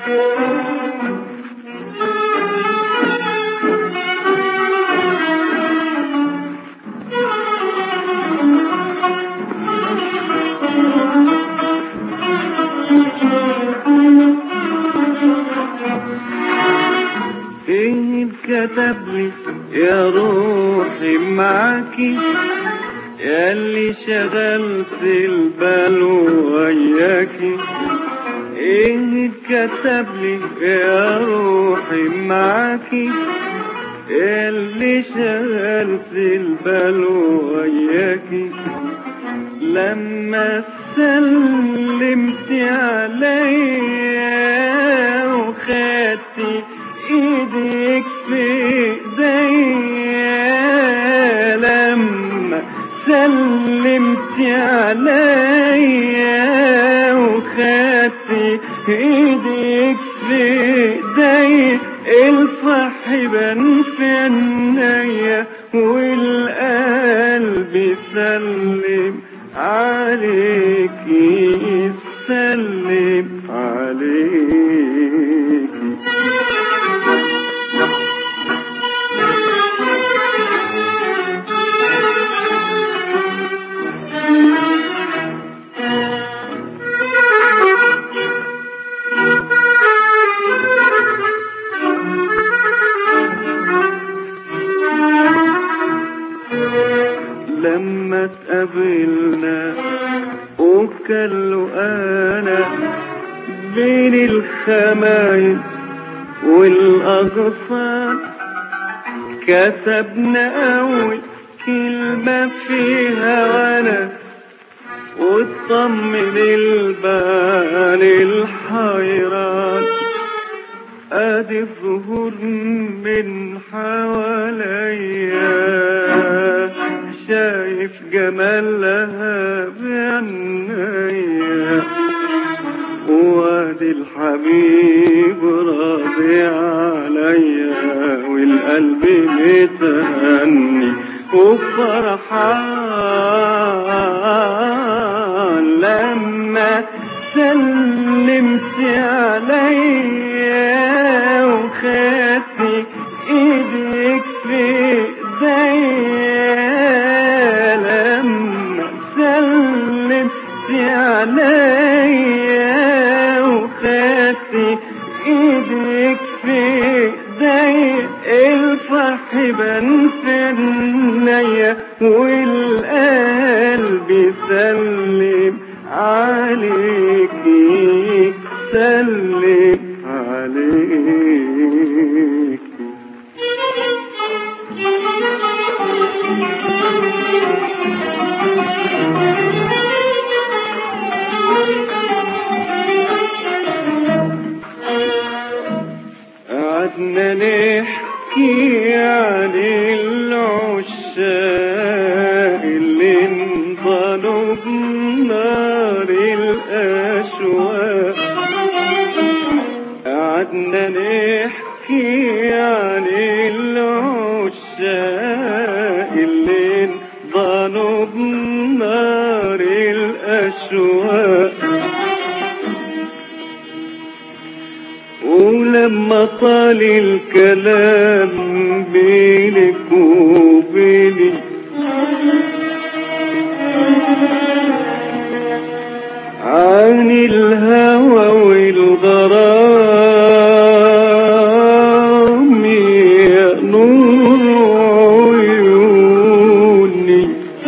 كتب لي يا روحي معاكي ياللي شغلت البال وياكي. ايه كتب لي يا روحي معاكي ياللي شغلت البال وياكي. لما سلمت عليا وخدتي ايدك في ايديا، لما سلمت عليا وخدتي ايدك في ايديا، الفرح بان في عينيا والقلب سلم عليكي سلم عليكي. لما تقابلنا وكلوا انا بين الخمايل والاغصان، كتبنا اول كلمة فيها وانا وتطمن البال الحيران. ادي الظهور من حواليا شايف جمالها بعينيا، وادي الحبيب راضي عليا والقلب متهني وفرحان. لما سلمت عليا وخدتي ايدك في ايديا، لما سلمت عليا وخدتي ايدك في ايديا، الفرح بان في عينيا والقلب سلم عليكي سلم عليكي. قعدنا نحكي عن العشاق اللي انضلوا بنار الأشواق. قعدنا نحكي عن العشاق اللي انضلوا بنار الأشواق. ولما طال الكلام بينك وبيني عن الهوى والغرام يا نور عيوني،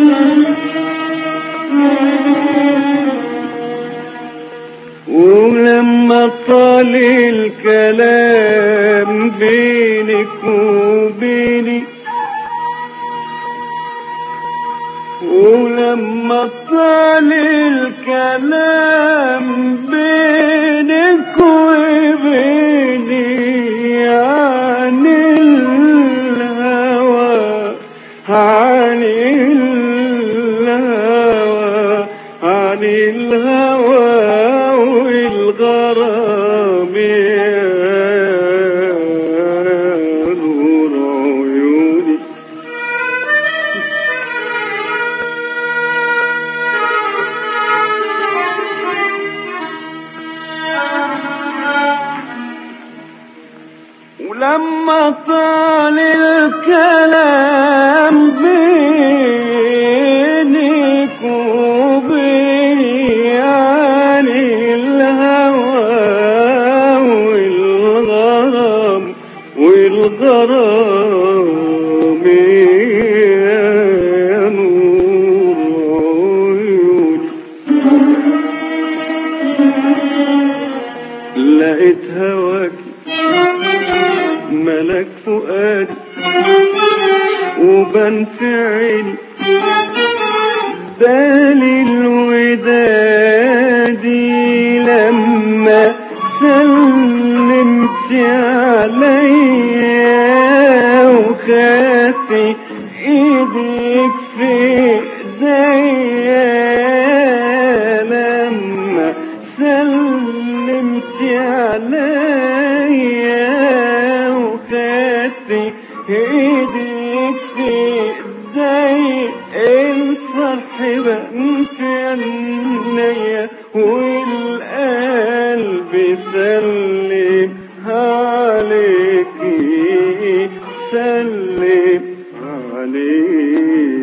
ولما طال الكلام بينك وبيني، ولما طال الكلام بينك وبيني عن الهوى عن الهوى عن الهوى والغرام يا نور عيوني. لما طال الكلام بينك وبيني عن الهوى والغرام يا نور عيوني. لقيت هواك ملك فؤادي وبنفعل بالي الودادي لما سلمت عليا وخدت ايدك في ايديا لما سلمت عليا وخدت ايدك في ايديا الفرح بان في عينيا والقلب سلم عليكي سلم عليكي.